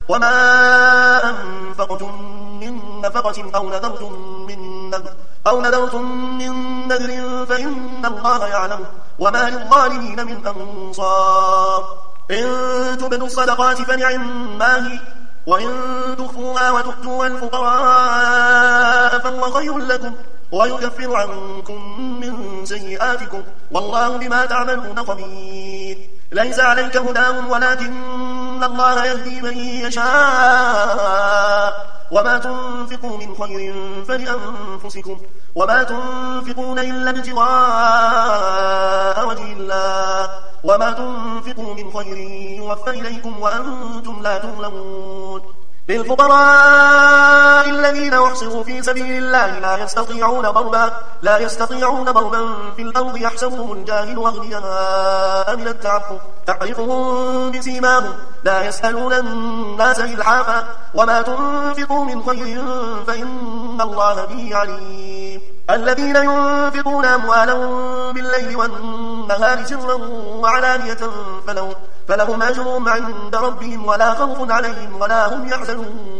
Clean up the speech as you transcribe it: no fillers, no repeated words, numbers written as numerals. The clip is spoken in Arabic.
وما أنفقتم من نفقة أو نذرتم من نذر فإن الله يعلمه وما للظالمين من أنصار. إن تبدوا الصدقات فنعما هي وإن تخفوها وتؤتوها الفقراء فهو خير لكم ويكفر عنكم من سيئاتكم والله بما تعملون خبير. ليس عليك هداهم ولكن الله يهدي من يشاء وما تنفقوا من خير فلأنفسكم وما تنفقون إلا ابتغاء وجه الله وما تنفقوا من خير يوفى إليكم وأنتم لا تظلمون. للفقراء الذين أحصروا في سبيل الله لا يستطيعون ضربا في الأرض يحسبهم الجاهل أغنياء من التعفف تعرفهم بسيماهم لا يسألون الناس إلحافا وما تنفقوا من خير فإن الله به عليم. الذين ينفقون أموالهم بالليل والنهار سرا وعلانية فلهم أجرهم عند ربهم ولا خوف عليهم ولا هم يحزنون.